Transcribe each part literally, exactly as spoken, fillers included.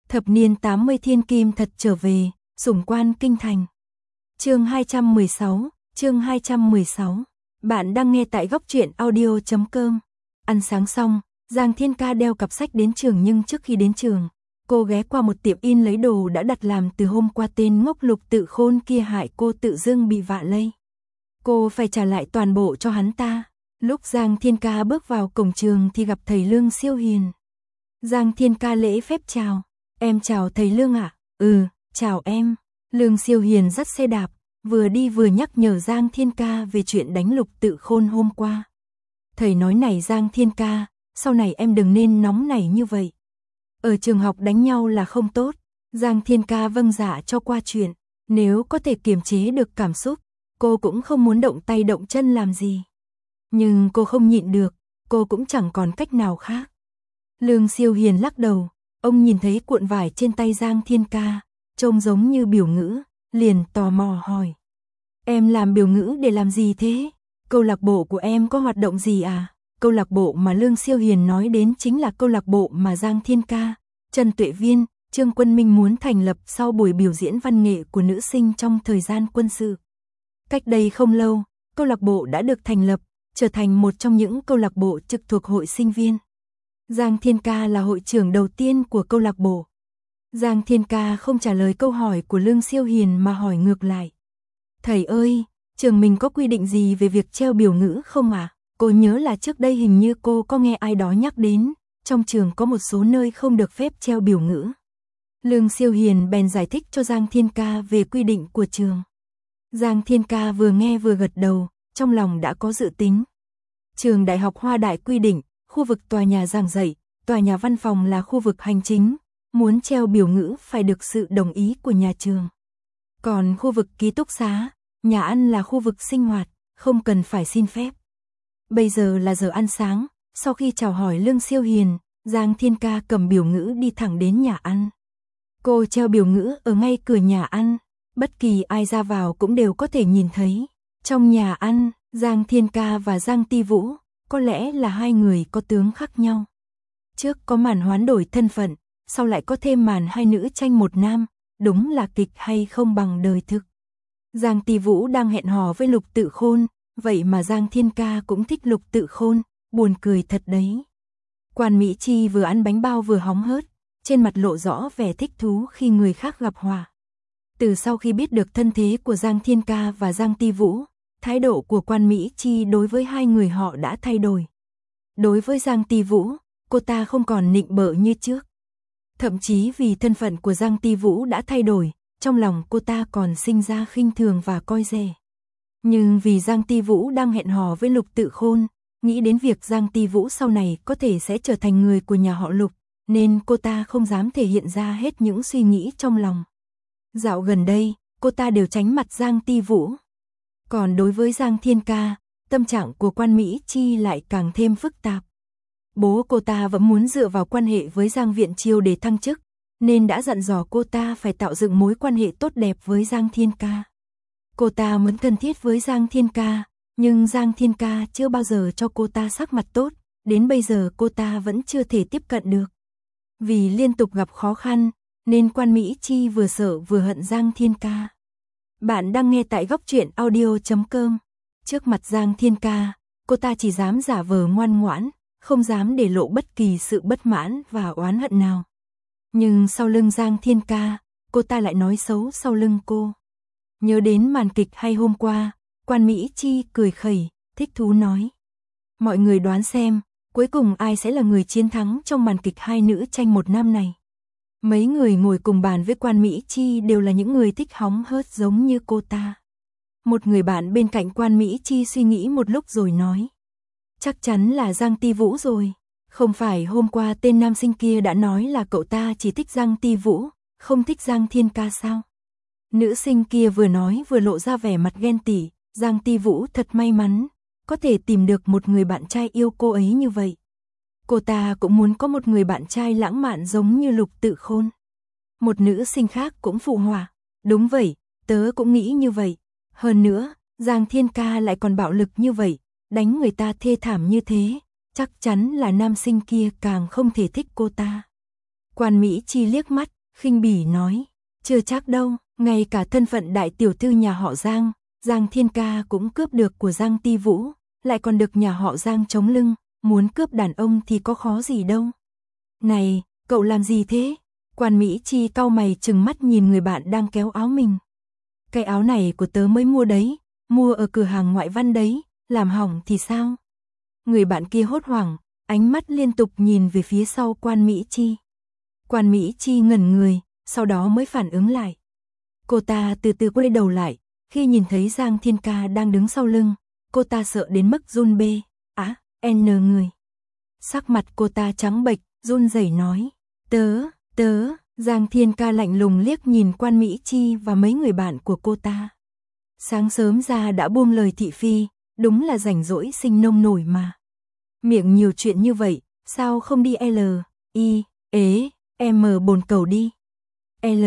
Thập niên tám mươi thiên kim thật trở về, sủng quan kinh thành. Chương hai trăm mười sáu, chương hai trăm mười sáu. Bạn đang nghe tại góc truyện audio chấm com. Ăn sáng xong, Giang Thiên Ca đeo cặp sách đến trường, nhưng trước khi đến trường, cô ghé qua một tiệm in lấy đồ đã đặt làm từ hôm qua. Tên ngốc Lục Tự Khôn kia hại cô tự dưng bị vạ lây. Cô phải trả lại toàn bộ cho hắn ta. Lúc Giang Thiên Ca bước vào cổng trường thì gặp thầy Lương Siêu Hiền. Giang Thiên Ca lễ phép chào. Em chào thầy Lương ạ. À? Ừ, chào em. Lương Siêu Hiền dắt xe đạp, vừa đi vừa nhắc nhở Giang Thiên Ca về chuyện đánh Lục Tự Khôn hôm qua. Thầy nói này Giang Thiên Ca, sau này em đừng nên nóng nảy như vậy. Ở trường học đánh nhau là không tốt. Giang Thiên Ca vâng dạ cho qua chuyện. Nếu có thể kiềm chế được cảm xúc, cô cũng không muốn động tay động chân làm gì. Nhưng cô không nhịn được, cô cũng chẳng còn cách nào khác. Lương Siêu Hiền lắc đầu, ông nhìn thấy cuộn vải trên tay Giang Thiên Ca, trông giống như biểu ngữ, liền tò mò hỏi. Em làm biểu ngữ để làm gì thế? Câu lạc bộ của em có hoạt động gì à? Câu lạc bộ mà Lương Siêu Hiền nói đến chính là câu lạc bộ mà Giang Thiên Ca, Trần Tuệ Viên, Trương Quân Minh muốn thành lập sau buổi biểu diễn văn nghệ của nữ sinh trong thời gian quân sự. Cách đây không lâu, câu lạc bộ đã được thành lập, trở thành một trong những câu lạc bộ trực thuộc hội sinh viên. Giang Thiên Ca là hội trưởng đầu tiên của câu lạc bộ. Giang Thiên Ca không trả lời câu hỏi của Lương Siêu Hiền mà hỏi ngược lại. Thầy ơi, trường mình có quy định gì về việc treo biểu ngữ không ạ? À? Cô nhớ là trước đây hình như cô có nghe ai đó nhắc đến, trong trường có một số nơi không được phép treo biểu ngữ. Lương Siêu Hiền bèn giải thích cho Giang Thiên Ca về quy định của trường. Giang Thiên Ca vừa nghe vừa gật đầu, trong lòng đã có dự tính. Trường Đại học Hoa Đại quy định, khu vực tòa nhà giảng dạy, tòa nhà văn phòng là khu vực hành chính, muốn treo biểu ngữ phải được sự đồng ý của nhà trường. Còn khu vực ký túc xá, nhà ăn là khu vực sinh hoạt, không cần phải xin phép. Bây giờ là giờ ăn sáng, sau khi chào hỏi Lương Siêu Hiền, Giang Thiên Ca cầm biểu ngữ đi thẳng đến nhà ăn. Cô treo biểu ngữ ở ngay cửa nhà ăn, bất kỳ ai ra vào cũng đều có thể nhìn thấy. Trong nhà ăn, Giang Thiên Ca và Giang Ti Vũ, có lẽ là hai người có tướng khác nhau. Trước có màn hoán đổi thân phận, sau lại có thêm màn hai nữ tranh một nam, đúng là kịch hay không bằng đời thực. Giang Ti Vũ đang hẹn hò với Lục Tự Khôn, vậy mà Giang Thiên Ca cũng thích Lục Tự Khôn, buồn cười thật đấy. Quan Mỹ Chi vừa ăn bánh bao vừa hóng hớt, trên mặt lộ rõ vẻ thích thú khi người khác gặp hòa. Từ sau khi biết được thân thế của Giang Thiên Ca và Giang Ti Vũ, thái độ của Quan Mỹ Chi đối với hai người họ đã thay đổi. Đối với Giang Ti Vũ, cô ta không còn nịnh bợ như trước. Thậm chí vì thân phận của Giang Ti Vũ đã thay đổi, trong lòng cô ta còn sinh ra khinh thường và coi rẻ. Nhưng vì Giang Ti Vũ đang hẹn hò với Lục Tự Khôn, nghĩ đến việc Giang Ti Vũ sau này có thể sẽ trở thành người của nhà họ Lục, nên cô ta không dám thể hiện ra hết những suy nghĩ trong lòng. Dạo gần đây, cô ta đều tránh mặt Giang Ti Vũ. Còn đối với Giang Thiên Ca, tâm trạng của Quan Mỹ Chi lại càng thêm phức tạp. Bố cô ta vẫn muốn dựa vào quan hệ với Giang Viện Chiêu để thăng chức, nên đã dặn dò cô ta phải tạo dựng mối quan hệ tốt đẹp với Giang Thiên Ca. Cô ta muốn thân thiết với Giang Thiên Ca, nhưng Giang Thiên Ca chưa bao giờ cho cô ta sắc mặt tốt, đến bây giờ cô ta vẫn chưa thể tiếp cận được. Vì liên tục gặp khó khăn, nên Quan Mỹ Chi vừa sợ vừa hận Giang Thiên Ca. Bạn đang nghe tại góc truyện audio chấm com. Trước mặt Giang Thiên Ca, cô ta chỉ dám giả vờ ngoan ngoãn, không dám để lộ bất kỳ sự bất mãn và oán hận nào. Nhưng sau lưng Giang Thiên Ca, cô ta lại nói xấu sau lưng cô. Nhớ đến màn kịch hay hôm qua, Quan Mỹ Chi cười khẩy, thích thú nói. Mọi người đoán xem, cuối cùng ai sẽ là người chiến thắng trong màn kịch hai nữ tranh một nam này. Mấy người ngồi cùng bàn với Quan Mỹ Chi đều là những người thích hóng hớt giống như cô ta. Một người bạn bên cạnh Quan Mỹ Chi suy nghĩ một lúc rồi nói. Chắc chắn là Giang Ti Vũ rồi. Không phải hôm qua tên nam sinh kia đã nói là cậu ta chỉ thích Giang Ti Vũ, không thích Giang Thiên Ca sao? Nữ sinh kia vừa nói vừa lộ ra vẻ mặt ghen tị. Giang Ti Vũ thật may mắn, có thể tìm được một người bạn trai yêu cô ấy như vậy. Cô ta cũng muốn có một người bạn trai lãng mạn giống như Lục Tự Khôn. Một nữ sinh khác cũng phụ họa. Đúng vậy, tớ cũng nghĩ như vậy. Hơn nữa, Giang Thiên Ca lại còn bạo lực như vậy, đánh người ta thê thảm như thế, chắc chắn là nam sinh kia càng không thể thích cô ta. Quan Mỹ Chi liếc mắt, khinh bỉ nói, chưa chắc đâu, ngay cả thân phận đại tiểu thư nhà họ Giang, Giang Thiên Ca cũng cướp được của Giang Ti Vũ, lại còn được nhà họ Giang chống lưng, muốn cướp đàn ông thì có khó gì đâu. Này, cậu làm gì thế? Quan Mỹ Chi cau mày trừng mắt nhìn người bạn đang kéo áo mình. Cái áo này của tớ mới mua đấy, mua ở cửa hàng ngoại văn đấy, làm hỏng thì sao? Người bạn kia hốt hoảng, ánh mắt liên tục nhìn về phía sau Quan Mỹ Chi. Quan Mỹ Chi ngẩn người, sau đó mới phản ứng lại. Cô ta từ từ quay đầu lại, khi nhìn thấy Giang Thiên Ca đang đứng sau lưng, cô ta sợ đến mức run bê, á, à, n người. Sắc mặt cô ta trắng bệch, run rẩy nói, tớ, tớ, Giang Thiên Ca lạnh lùng liếc nhìn Quan Mỹ Chi và mấy người bạn của cô ta. Sáng sớm ra đã buông lời thị phi, đúng là rảnh rỗi sinh nông nổi mà. Miệng nhiều chuyện như vậy, sao không đi L, I, ế, M bồn cầu đi. L,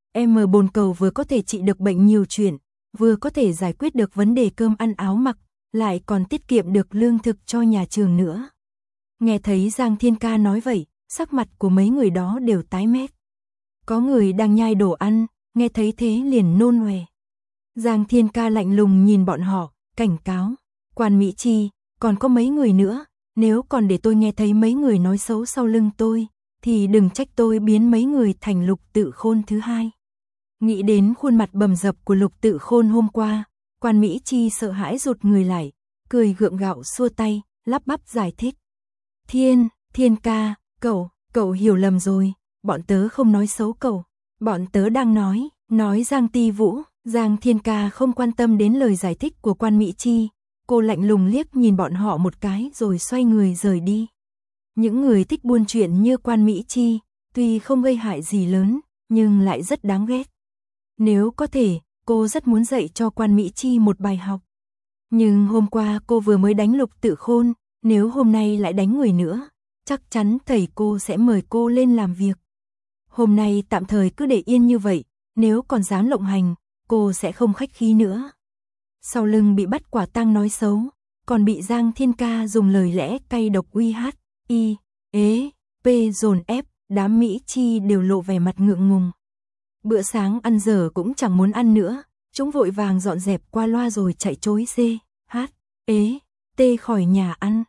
M bồn cầu vừa có thể trị được bệnh nhiều chuyện, vừa có thể giải quyết được vấn đề cơm ăn áo mặc, lại còn tiết kiệm được lương thực cho nhà trường nữa. Nghe thấy Giang Thiên Ca nói vậy, sắc mặt của mấy người đó đều tái mét. Có người đang nhai đồ ăn, nghe thấy thế liền nôn ọe. Giang Thiên Ca lạnh lùng nhìn bọn họ, cảnh cáo, Quan Mỹ Chi, còn có mấy người nữa, nếu còn để tôi nghe thấy mấy người nói xấu sau lưng tôi, thì đừng trách tôi biến mấy người thành Lục Tự Khôn thứ hai. Nghĩ đến khuôn mặt bầm dập của Lục Tự Khôn hôm qua, Quan Mỹ Chi sợ hãi rụt người lại, cười gượng gạo xua tay, lắp bắp giải thích. Thiên, Thiên Ca, cậu, cậu hiểu lầm rồi, bọn tớ không nói xấu cậu, bọn tớ đang nói, nói Giang Ti Vũ. Giang Thiên Ca không quan tâm đến lời giải thích của Quan Mỹ Chi, cô lạnh lùng liếc nhìn bọn họ một cái rồi xoay người rời đi. Những người thích buôn chuyện như Quan Mỹ Chi, tuy không gây hại gì lớn, nhưng lại rất đáng ghét. Nếu có thể, cô rất muốn dạy cho Quan Mỹ Chi một bài học. Nhưng hôm qua cô vừa mới đánh Lục Tự Khôn, nếu hôm nay lại đánh người nữa, chắc chắn thầy cô sẽ mời cô lên làm việc. Hôm nay tạm thời cứ để yên như vậy, nếu còn dám lộng hành, cô sẽ không khách khí nữa. Sau lưng bị bắt quả tang nói xấu, còn bị Giang Thiên Ca dùng lời lẽ cay độc uy hát, y, ế, p dồn ép, đám Mỹ Chi đều lộ vẻ mặt ngượng ngùng. Bữa sáng ăn giờ cũng chẳng muốn ăn nữa, chúng vội vàng dọn dẹp qua loa rồi chạy trối c, h, ế, t khỏi nhà ăn.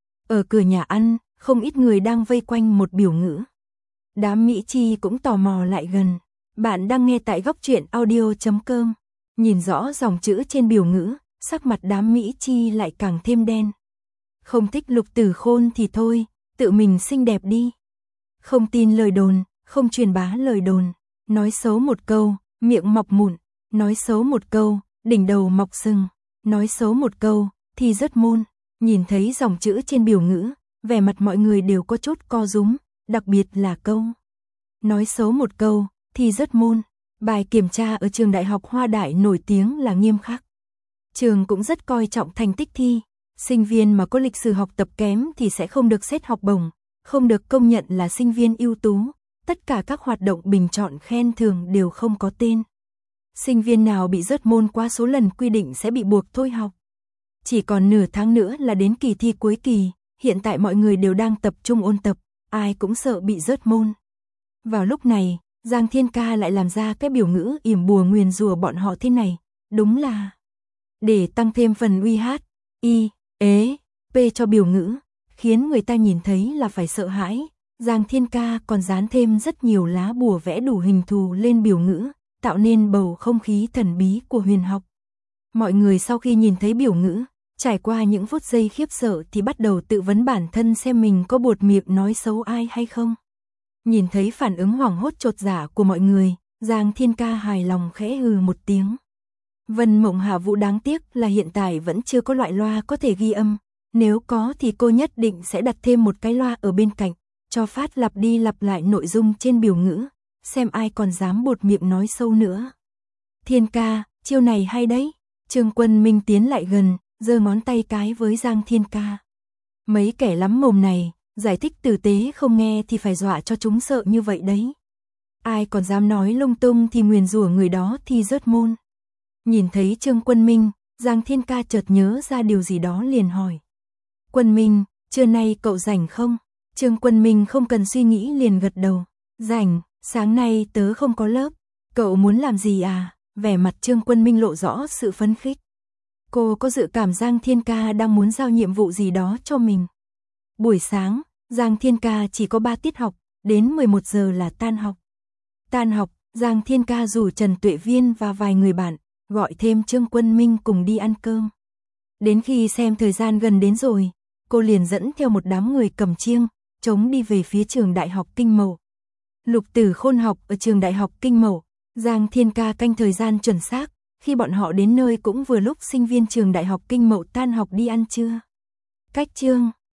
Ở cửa nhà ăn, không ít người đang vây quanh một biểu ngữ. Đám Mỹ Chi cũng tò mò lại gần. Bạn đang nghe tại góc truyện audio chấm com. Nhìn rõ dòng chữ trên biểu ngữ, sắc mặt đám Mỹ Chi lại càng thêm đen. Không thích Lục Tử Khôn thì thôi, tự mình xinh đẹp đi. Không tin lời đồn, không truyền bá lời đồn. Nói xấu một câu, miệng mọc mụn. Nói xấu một câu, đỉnh đầu mọc sừng. Nói xấu một câu, thì rớt môn. Nhìn thấy dòng chữ trên biểu ngữ, vẻ mặt mọi người đều có chút co rúm, đặc biệt là câu. Nói xấu một câu, thì rớt môn. Bài kiểm tra ở trường đại học Hoa Đại nổi tiếng là nghiêm khắc. Trường cũng rất coi trọng thành tích thi. Sinh viên mà có lịch sử học tập kém thì sẽ không được xét học bổng, không được công nhận là sinh viên ưu tú. Tất cả các hoạt động bình chọn khen thưởng đều không có tên. Sinh viên nào bị rớt môn quá số lần quy định sẽ bị buộc thôi học. Chỉ còn nửa tháng nữa là đến kỳ thi cuối kỳ, hiện tại mọi người đều đang tập trung ôn tập, ai cũng sợ bị rớt môn. Vào lúc này, Giang Thiên Ca lại làm ra cái biểu ngữ yểm bùa nguyền rủa bọn họ thế này, đúng là để tăng thêm phần uy hát, y, ế, p cho biểu ngữ, khiến người ta nhìn thấy là phải sợ hãi. Giang Thiên Ca còn dán thêm rất nhiều lá bùa vẽ đủ hình thù lên biểu ngữ, tạo nên bầu không khí thần bí của huyền học. Mọi người sau khi nhìn thấy biểu ngữ, trải qua những phút giây khiếp sợ thì bắt đầu tự vấn bản thân xem mình có buột miệng nói xấu ai hay không. Nhìn thấy phản ứng hoảng hốt chột dạ của mọi người, Giang Thiên Ca hài lòng khẽ hừ một tiếng. Vân Mộng Hạ Vũ đáng tiếc là hiện tại vẫn chưa có loại loa có thể ghi âm, nếu có thì cô nhất định sẽ đặt thêm một cái loa ở bên cạnh, cho phát lặp đi lặp lại nội dung trên biểu ngữ, xem ai còn dám buột miệng nói sâu nữa. Thiên Ca, chiêu này hay đấy. Trương Quân Minh tiến lại gần, giơ ngón tay cái với Giang Thiên Ca. Mấy kẻ lắm mồm này, giải thích tử tế không nghe thì phải dọa cho chúng sợ như vậy đấy. Ai còn dám nói lung tung thì nguyền rủa người đó thì rớt môn. Nhìn thấy Trương Quân Minh, Giang Thiên Ca chợt nhớ ra điều gì đó liền hỏi. Quân Minh, trưa nay cậu rảnh không? Trương Quân Minh không cần suy nghĩ liền gật đầu. Rảnh, Sáng nay tớ không có lớp, cậu muốn làm gì à? Vẻ mặt Trương Quân Minh lộ rõ sự phấn khích. Cô có dự cảm Giang Thiên Ca đang muốn giao nhiệm vụ gì đó cho mình. Buổi sáng, Giang Thiên Ca chỉ có ba tiết học, đến mười một giờ là tan học. Tan học, Giang Thiên Ca rủ Trần Tuệ Viên và vài người bạn, gọi thêm Trương Quân Minh cùng đi ăn cơm. Đến khi xem thời gian gần đến rồi, cô liền dẫn theo một đám người cầm chiêng, trống đi về phía trường Đại học Kinh Mậu. Lục Tử Khôn học ở trường Đại học Kinh Mậu, Giang Thiên Ca canh thời gian chuẩn xác, khi bọn họ đến nơi cũng vừa lúc sinh viên trường Đại học Kinh Mậu tan học đi ăn trưa. Cách chương